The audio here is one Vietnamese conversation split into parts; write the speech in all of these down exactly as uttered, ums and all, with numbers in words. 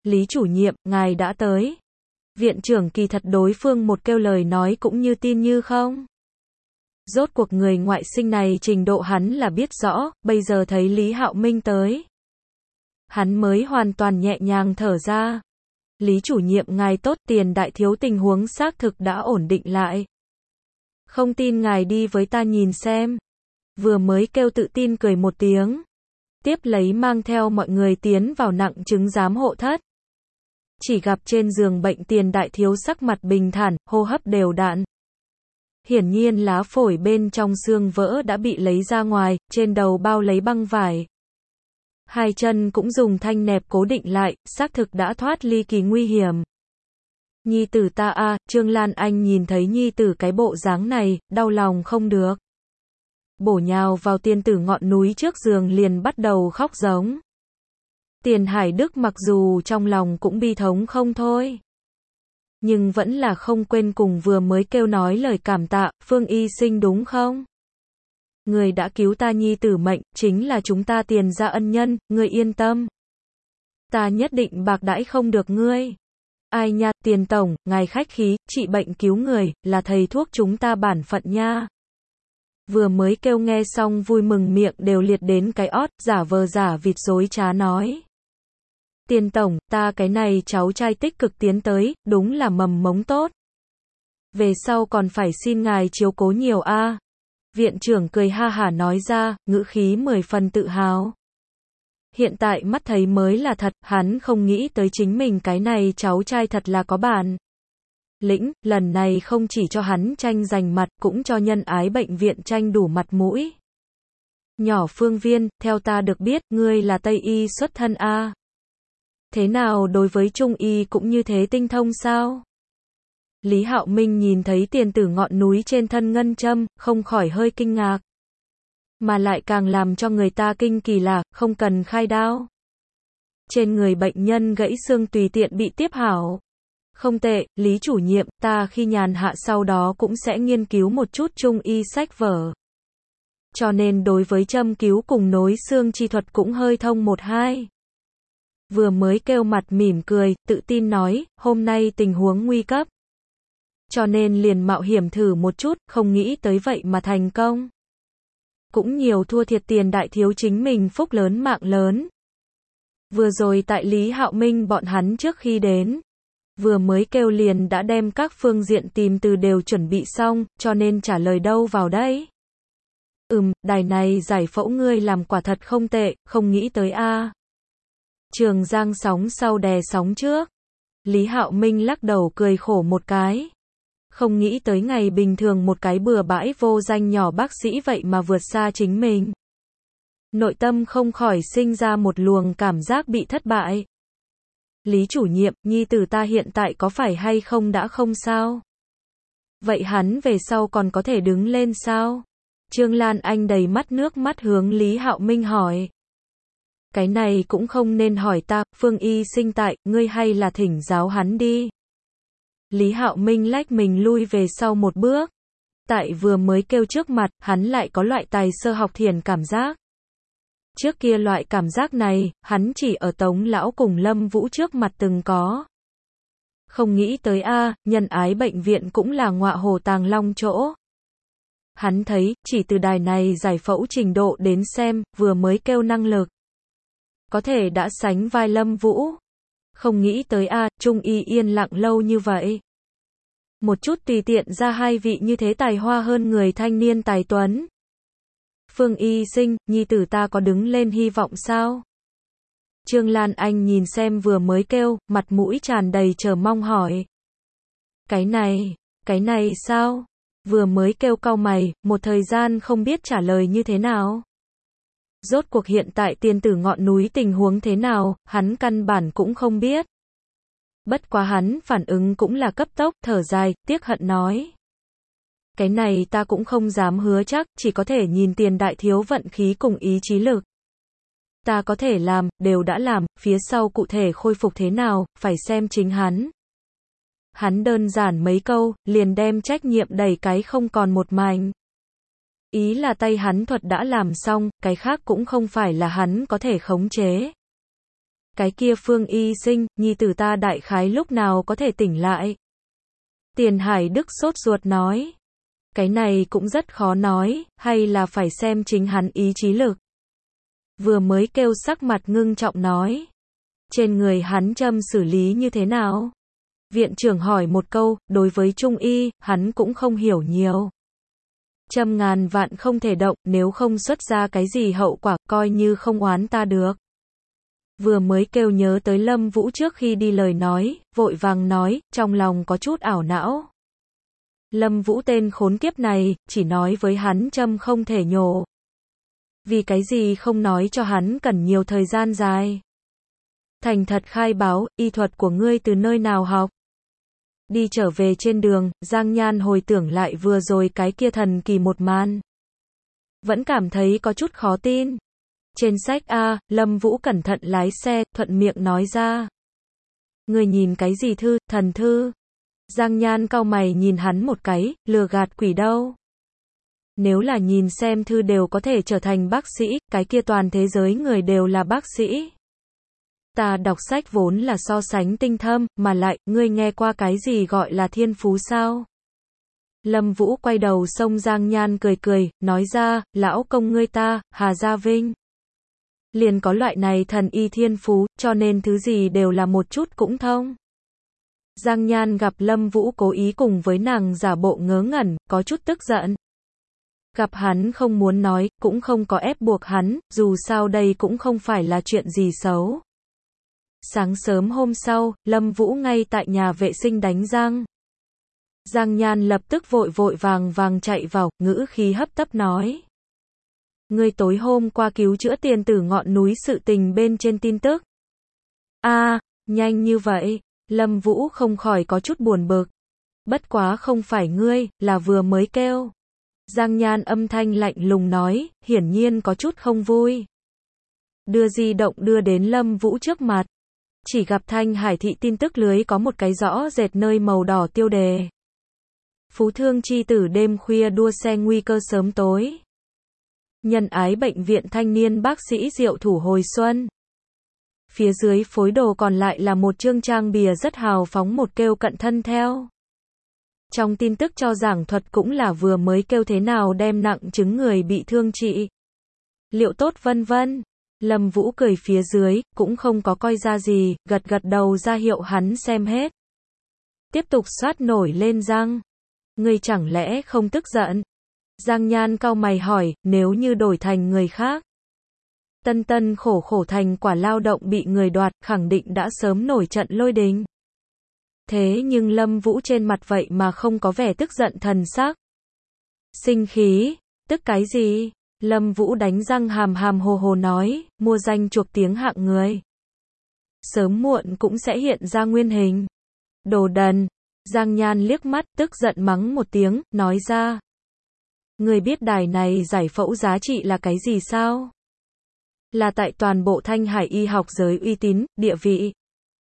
Lý chủ nhiệm, ngài đã tới. Viện trưởng kỳ thật đối phương một kêu lời nói cũng như tin như không. Rốt cuộc người ngoại sinh này trình độ hắn là biết rõ, bây giờ thấy Lý Hạo Minh tới. Hắn mới hoàn toàn nhẹ nhàng thở ra. Lý chủ nhiệm ngài tốt, tiền đại thiếu tình huống xác thực đã ổn định lại. Không tin ngài đi với ta nhìn xem. Vừa mới kêu tự tin cười một tiếng. Tiếp lấy mang theo mọi người tiến vào nặng chứng giám hộ thất. Chỉ gặp trên giường bệnh tiền đại thiếu sắc mặt bình thản, hô hấp đều đặn. Hiển nhiên lá phổi bên trong xương vỡ đã bị lấy ra ngoài, trên đầu bao lấy băng vải. Hai chân cũng dùng thanh nẹp cố định lại, xác thực đã thoát ly kỳ nguy hiểm. Nhi tử ta a, Trương Lan Anh nhìn thấy nhi tử cái bộ dáng này, đau lòng không được. Bổ nhào vào tiên tử ngọn núi trước giường liền bắt đầu khóc giống. Tiền Hải Đức mặc dù trong lòng cũng bi thống không thôi. Nhưng vẫn là không quên cùng vừa mới kêu nói lời cảm tạ, Phương y sinh đúng không? Người đã cứu ta nhi tử mệnh, chính là chúng ta tiền gia ân nhân, ngươi yên tâm. Ta nhất định bạc đãi không được ngươi. Ai nha, tiền tổng, ngài khách khí, trị bệnh cứu người, là thầy thuốc chúng ta bản phận nha. Vừa mới kêu nghe xong vui mừng miệng đều liệt đến cái ót, giả vờ giả vịt dối trá nói. Tiền tổng, ta cái này cháu trai tích cực tiến tới, đúng là mầm mống tốt. Về sau còn phải xin ngài chiếu cố nhiều a. Viện trưởng cười ha hả nói ra, ngữ khí mười phần tự hào. Hiện tại mắt thấy mới là thật, hắn không nghĩ tới chính mình cái này cháu trai thật là có bản lĩnh, lần này không chỉ cho hắn tranh giành mặt, cũng cho nhân ái bệnh viện tranh đủ mặt mũi. Nhỏ Phương Viên, theo ta được biết, ngươi là Tây y xuất thân a. Thế nào đối với Trung y cũng như thế tinh thông sao? Lý Hạo Minh nhìn thấy tiền tử ngọn núi trên thân ngân châm, không khỏi hơi kinh ngạc. Mà lại càng làm cho người ta kinh kỳ là, không cần khai đao. Trên người bệnh nhân gãy xương tùy tiện bị tiếp hảo. Không tệ, Lý chủ nhiệm, ta khi nhàn hạ sau đó cũng sẽ nghiên cứu một chút Trung y sách vở. Cho nên đối với châm cứu cùng nối xương chi thuật cũng hơi thông một hai. Vừa mới kêu mặt mỉm cười, tự tin nói, hôm nay tình huống nguy cấp. Cho nên liền mạo hiểm thử một chút, không nghĩ tới vậy mà thành công. Cũng nhiều thua thiệt tiền đại thiếu chính mình phúc lớn mạng lớn. Vừa rồi tại Lý Hạo Minh bọn hắn trước khi đến. Vừa mới kêu liền đã đem các phương diện tìm từ đều chuẩn bị xong, cho nên trả lời đâu vào đấy. Ừm, đài này giải phẫu ngươi làm quả thật không tệ, không nghĩ tới a. Trường Giang sóng sau đè sóng trước. Lý Hạo Minh lắc đầu cười khổ một cái. Không nghĩ tới ngày bình thường một cái bừa bãi vô danh nhỏ bác sĩ vậy mà vượt xa chính mình. Nội tâm không khỏi sinh ra một luồng cảm giác bị thất bại. Lý chủ nhiệm, nhi tử ta hiện tại có phải hay không đã không sao? Vậy hắn về sau còn có thể đứng lên sao? Trương Lan Anh đầy mắt nước mắt hướng Lý Hạo Minh hỏi. Cái này cũng không nên hỏi ta, Phương y sinh tại, ngươi hay là thỉnh giáo hắn đi. Lý Hạo Minh lách mình lui về sau một bước. Tại vừa mới kêu trước mặt, hắn lại có loại tài sơ học thiền cảm giác. Trước kia loại cảm giác này, hắn chỉ ở Tống Lão cùng Lâm Vũ trước mặt từng có. Không nghĩ tới a, nhân ái bệnh viện cũng là ngọa hổ tàng long chỗ. Hắn thấy, chỉ từ đài này giải phẫu trình độ đến xem, vừa mới kêu năng lực. Có thể đã sánh vai Lâm Vũ. Không nghĩ tới a, Trung y yên lặng lâu như vậy. Một chút tùy tiện ra hai vị như thế tài hoa hơn người thanh niên tài tuấn. Phương y sinh, nhi tử ta có đứng lên hy vọng sao? Trương Lan Anh nhìn xem vừa mới kêu, mặt mũi tràn đầy chờ mong hỏi. Cái này, cái này sao? Vừa mới kêu cau mày, một thời gian không biết trả lời như thế nào. Rốt cuộc hiện tại tiên tử ngọn núi tình huống thế nào, hắn căn bản cũng không biết. Bất quá hắn phản ứng cũng là cấp tốc, thở dài, tiếc hận nói. Cái này ta cũng không dám hứa chắc, chỉ có thể nhìn tiền đại thiếu vận khí cùng ý chí lực. Ta có thể làm, đều đã làm, phía sau cụ thể khôi phục thế nào, phải xem chính hắn. Hắn đơn giản mấy câu, liền đem trách nhiệm đẩy cái không còn một mảnh. Ý là tay hắn thuật đã làm xong, cái khác cũng không phải là hắn có thể khống chế. Cái kia Phương Y Sinh, nhi tử ta đại khái lúc nào có thể tỉnh lại? Tiền Hải Đức sốt ruột nói. Cái này cũng rất khó nói, hay là phải xem chính hắn ý chí lực. Vừa mới kêu sắc mặt ngưng trọng nói. Trên người hắn châm xử lý như thế nào? Viện trưởng hỏi một câu, đối với Trung Y, hắn cũng không hiểu nhiều. Châm ngàn vạn không thể động, nếu không xuất ra cái gì hậu quả, coi như không oán ta được. Vừa mới kêu nhớ tới Lâm Vũ trước khi đi lời nói, vội vàng nói, trong lòng có chút ảo não. Lâm Vũ tên khốn kiếp này, chỉ nói với hắn châm không thể nhổ. Vì cái gì không nói cho hắn cần nhiều thời gian dài. Thành thật khai báo, y thuật của ngươi từ nơi nào học? Đi trở về trên đường, Giang Nhan hồi tưởng lại vừa rồi cái kia thần kỳ một màn. Vẫn cảm thấy có chút khó tin. Trên sách A, Lâm Vũ cẩn thận lái xe, thuận miệng nói ra. Ngươi nhìn cái gì thư, thần thư? Giang Nhan cau mày nhìn hắn một cái, lừa gạt quỷ đâu. Nếu là nhìn xem thư đều có thể trở thành bác sĩ, cái kia toàn thế giới người đều là bác sĩ. Ta đọc sách vốn là so sánh tinh thâm, mà lại, ngươi nghe qua cái gì gọi là thiên phú sao? Lâm Vũ quay đầu xông Giang Nhan cười cười, nói ra, lão công ngươi ta, Hà Gia Vinh. Liền có loại này thần y thiên phú, cho nên thứ gì đều là một chút cũng thông. Giang Nhan gặp Lâm Vũ cố ý cùng với nàng giả bộ ngớ ngẩn, có chút tức giận. Gặp hắn không muốn nói, cũng không có ép buộc hắn, dù sao đây cũng không phải là chuyện gì xấu. Sáng sớm hôm sau, Lâm Vũ ngay tại nhà vệ sinh đánh răng. Giang Nhan lập tức vội vội vàng vàng chạy vào, ngữ khí hấp tấp nói. Ngươi tối hôm qua cứu chữa tiền tử ngọn núi sự tình bên trên tin tức. A, à, nhanh như vậy, Lâm Vũ không khỏi có chút buồn bực. Bất quá không phải ngươi, là vừa mới kêu. Giang Nhan âm thanh lạnh lùng nói, hiển nhiên có chút không vui. Đưa di động đưa đến Lâm Vũ trước mặt. Chỉ gặp Thanh Hải thị tin tức lưới có một cái rõ rệt nơi màu đỏ tiêu đề. Phú thương chi tử đêm khuya đua xe nguy cơ sớm tối. Nhân ái bệnh viện thanh niên bác sĩ Diệu Thủ hồi xuân. Phía dưới phối đồ còn lại là một chương trang bìa rất hào phóng một kêu cận thân theo. Trong tin tức cho giảng thuật cũng là vừa mới kêu thế nào đem nặng chứng người bị thương trị. Liệu tốt vân vân. Lâm Vũ cười phía dưới, cũng không có coi ra gì, gật gật đầu ra hiệu hắn xem hết. Tiếp tục soát nổi lên răng. Ngươi chẳng lẽ không tức giận? Giang Nhan cau mày hỏi, nếu như đổi thành người khác. Tân tân khổ khổ thành quả lao động bị người đoạt, khẳng định đã sớm nổi trận lôi đình. Thế nhưng Lâm Vũ trên mặt vậy mà không có vẻ tức giận thần sắc. Sinh khí, tức cái gì? Lâm Vũ đánh răng hàm hàm hồ hồ nói, mua danh chuộc tiếng hạng người. Sớm muộn cũng sẽ hiện ra nguyên hình. Đồ đần. Giang Nhan liếc mắt, tức giận mắng một tiếng, nói ra. Người biết đài này giải phẫu giá trị là cái gì sao? Là tại toàn bộ Thanh Hải y học giới uy tín, địa vị.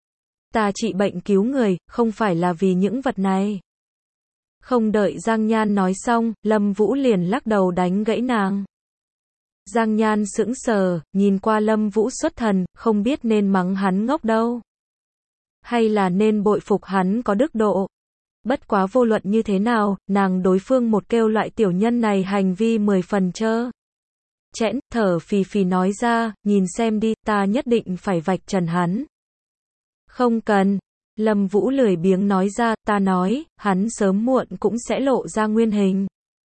Ta trị bệnh cứu người, không phải là vì những vật này. Không đợi Giang Nhan nói xong, Lâm Vũ liền lắc đầu đánh gãy nàng. Giang Nhan sững sờ, nhìn qua Lâm Vũ xuất thần, không biết nên mắng hắn ngốc đâu. Hay là nên bội phục hắn có đức độ. Bất quá vô luận như thế nào, nàng đối phương một kêu loại tiểu nhân này hành vi mười phần trơ. Chẽn, thở phì phì nói ra, nhìn xem đi, ta nhất định phải vạch trần hắn. Không cần. Lâm Vũ lười biếng nói ra, ta nói, hắn sớm muộn cũng sẽ lộ ra nguyên hình.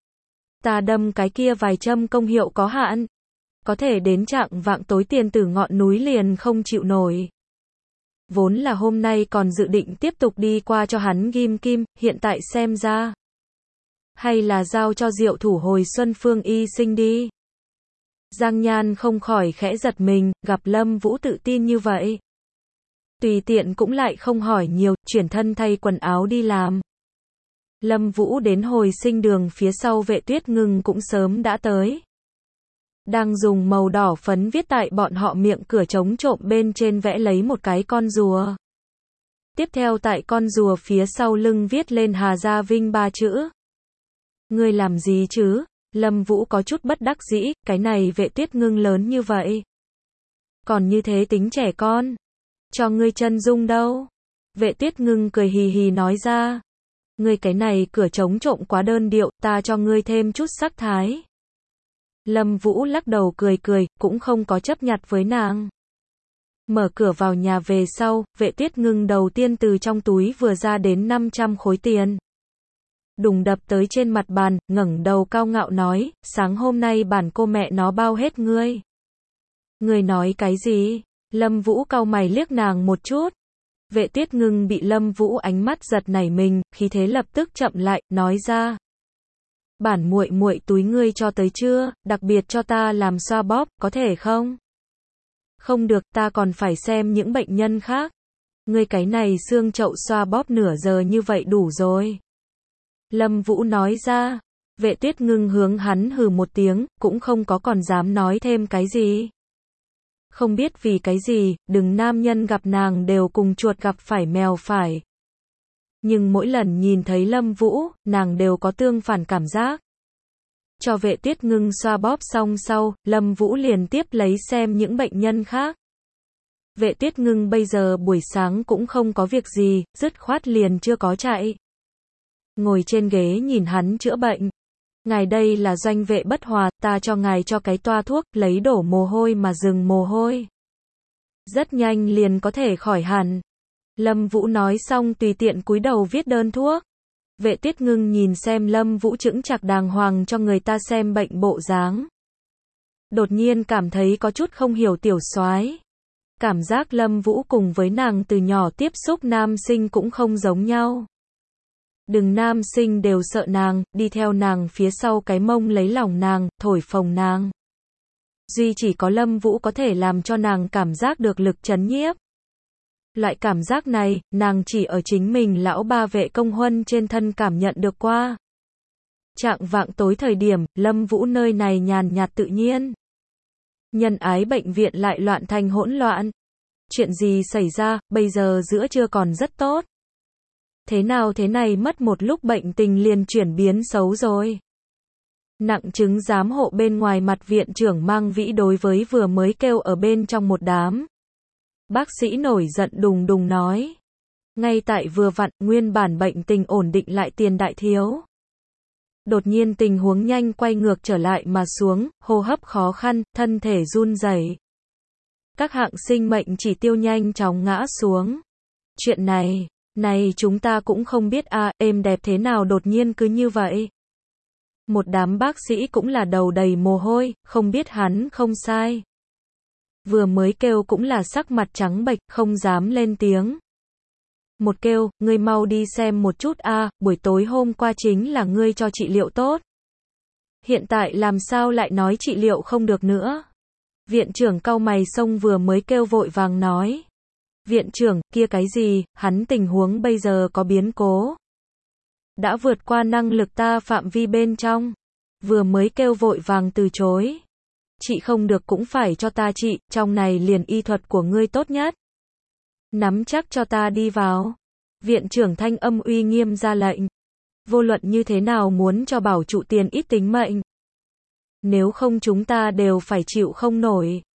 Ta đâm cái kia vài châm công hiệu có hạn. Có thể đến trạng vạng tối tiền tử ngọn núi liền không chịu nổi. Vốn là hôm nay còn dự định tiếp tục đi qua cho hắn ghim kim, hiện tại xem ra. Hay là giao cho Diệu Thủ hồi xuân Phương Y Sinh đi. Giang Nhan không khỏi khẽ giật mình, gặp Lâm Vũ tự tin như vậy. Tùy tiện cũng lại không hỏi nhiều, chuyển thân thay quần áo đi làm. Lâm Vũ đến hồi sinh đường phía sau Vệ Tuyết Ngưng cũng sớm đã tới. Đang dùng màu đỏ phấn viết tại bọn họ miệng cửa trống trộm bên trên vẽ lấy một cái con rùa. Tiếp theo tại con rùa phía sau lưng viết lên Hà Gia Vinh ba chữ. Ngươi làm gì chứ? Lâm Vũ có chút bất đắc dĩ, cái này Vệ Tuyết Ngưng lớn như vậy. Còn như thế tính trẻ con. Cho ngươi chân dung đâu? Vệ Tiết Ngưng cười hì hì nói ra. Ngươi cái này cửa trống trộm quá đơn điệu, ta cho ngươi thêm chút sắc thái. Lâm Vũ lắc đầu cười cười, cũng không có chấp nhặt với nàng. Mở cửa vào nhà về sau, Vệ Tiết Ngưng đầu tiên từ trong túi vừa ra đến năm trăm khối tiền. Đùng đập tới trên mặt bàn, ngẩng đầu cao ngạo nói, sáng hôm nay bản cô mẹ nó bao hết ngươi. Ngươi nói cái gì? Lâm Vũ cau mày liếc nàng một chút. Vệ Tiết Ngưng bị Lâm Vũ ánh mắt giật nảy mình, khí thế lập tức chậm lại, nói ra. Bản muội muội túi ngươi cho tới chưa, đặc biệt cho ta làm xoa bóp, có thể không? Không được, ta còn phải xem những bệnh nhân khác. Ngươi cái này xương chậu xoa bóp nửa giờ như vậy đủ rồi. Lâm Vũ nói ra. Vệ Tiết Ngưng hướng hắn hừ một tiếng, cũng không có còn dám nói thêm cái gì. Không biết vì cái gì, đừng nam nhân gặp nàng đều cùng chuột gặp phải mèo phải. Nhưng mỗi lần nhìn thấy Lâm Vũ, nàng đều có tương phản cảm giác. Cho Vệ Tiết Ngưng xoa bóp xong sau, Lâm Vũ liền tiếp lấy xem những bệnh nhân khác. Vệ Tiết Ngưng bây giờ buổi sáng cũng không có việc gì, dứt khoát liền chưa có chạy. Ngồi trên ghế nhìn hắn chữa bệnh. Ngài đây là Doanh Vệ Bất Hòa, ta cho ngài cho cái toa thuốc, lấy đổ mồ hôi mà dừng mồ hôi. Rất nhanh liền có thể khỏi hẳn. Lâm Vũ nói xong tùy tiện cúi đầu viết đơn thuốc. Vệ Tiết Ngưng nhìn xem Lâm Vũ chững chạc đàng hoàng cho người ta xem bệnh bộ dáng. Đột nhiên cảm thấy có chút không hiểu tiểu soái. Cảm giác Lâm Vũ cùng với nàng từ nhỏ tiếp xúc nam sinh cũng không giống nhau. Đừng nam sinh đều sợ nàng, đi theo nàng phía sau cái mông lấy lòng nàng, thổi phồng nàng. Duy chỉ có Lâm Vũ có thể làm cho nàng cảm giác được lực trấn nhiếp. Loại cảm giác này, nàng chỉ ở chính mình lão ba Vệ Công Huân trên thân cảm nhận được qua. Chạng vạng tối thời điểm, Lâm Vũ nơi này nhàn nhạt tự nhiên. Nhân ái bệnh viện lại loạn thành hỗn loạn. Chuyện gì xảy ra, bây giờ giữa trưa còn rất tốt. Thế nào thế này mất một lúc bệnh tình liền chuyển biến xấu rồi. Nặng chứng giám hộ bên ngoài mặt viện trưởng Mang Vĩ đối với vừa mới kêu ở bên trong một đám. Bác sĩ nổi giận đùng đùng nói. Ngay tại vừa vặn, nguyên bản bệnh tình ổn định lại tiền đại thiếu. Đột nhiên tình huống nhanh quay ngược trở lại mà xuống, hô hấp khó khăn, thân thể run rẩy. Các hạng sinh mệnh chỉ tiêu nhanh chóng ngã xuống. Chuyện này, này chúng ta cũng không biết à, êm đẹp thế nào đột nhiên cứ như vậy. Một đám bác sĩ cũng là đầu đầy mồ hôi, không biết hắn không sai. Vừa mới kêu cũng là sắc mặt trắng bệch, không dám lên tiếng. Một kêu, ngươi mau đi xem một chút a, à, buổi tối hôm qua chính là ngươi cho trị liệu tốt. Hiện tại làm sao lại nói trị liệu không được nữa? Viện trưởng cau mày xông vừa mới kêu vội vàng nói. Viện trưởng, kia cái gì, hắn tình huống bây giờ có biến cố. Đã vượt qua năng lực ta phạm vi bên trong. Vừa mới kêu vội vàng từ chối. Chị không được cũng phải cho ta trị, trong này liền y thuật của ngươi tốt nhất. Nắm chắc cho ta đi vào. Viện trưởng thanh âm uy nghiêm ra lệnh. Vô luận như thế nào muốn cho bảo trụ tiền ít tính mệnh. Nếu không chúng ta đều phải chịu không nổi.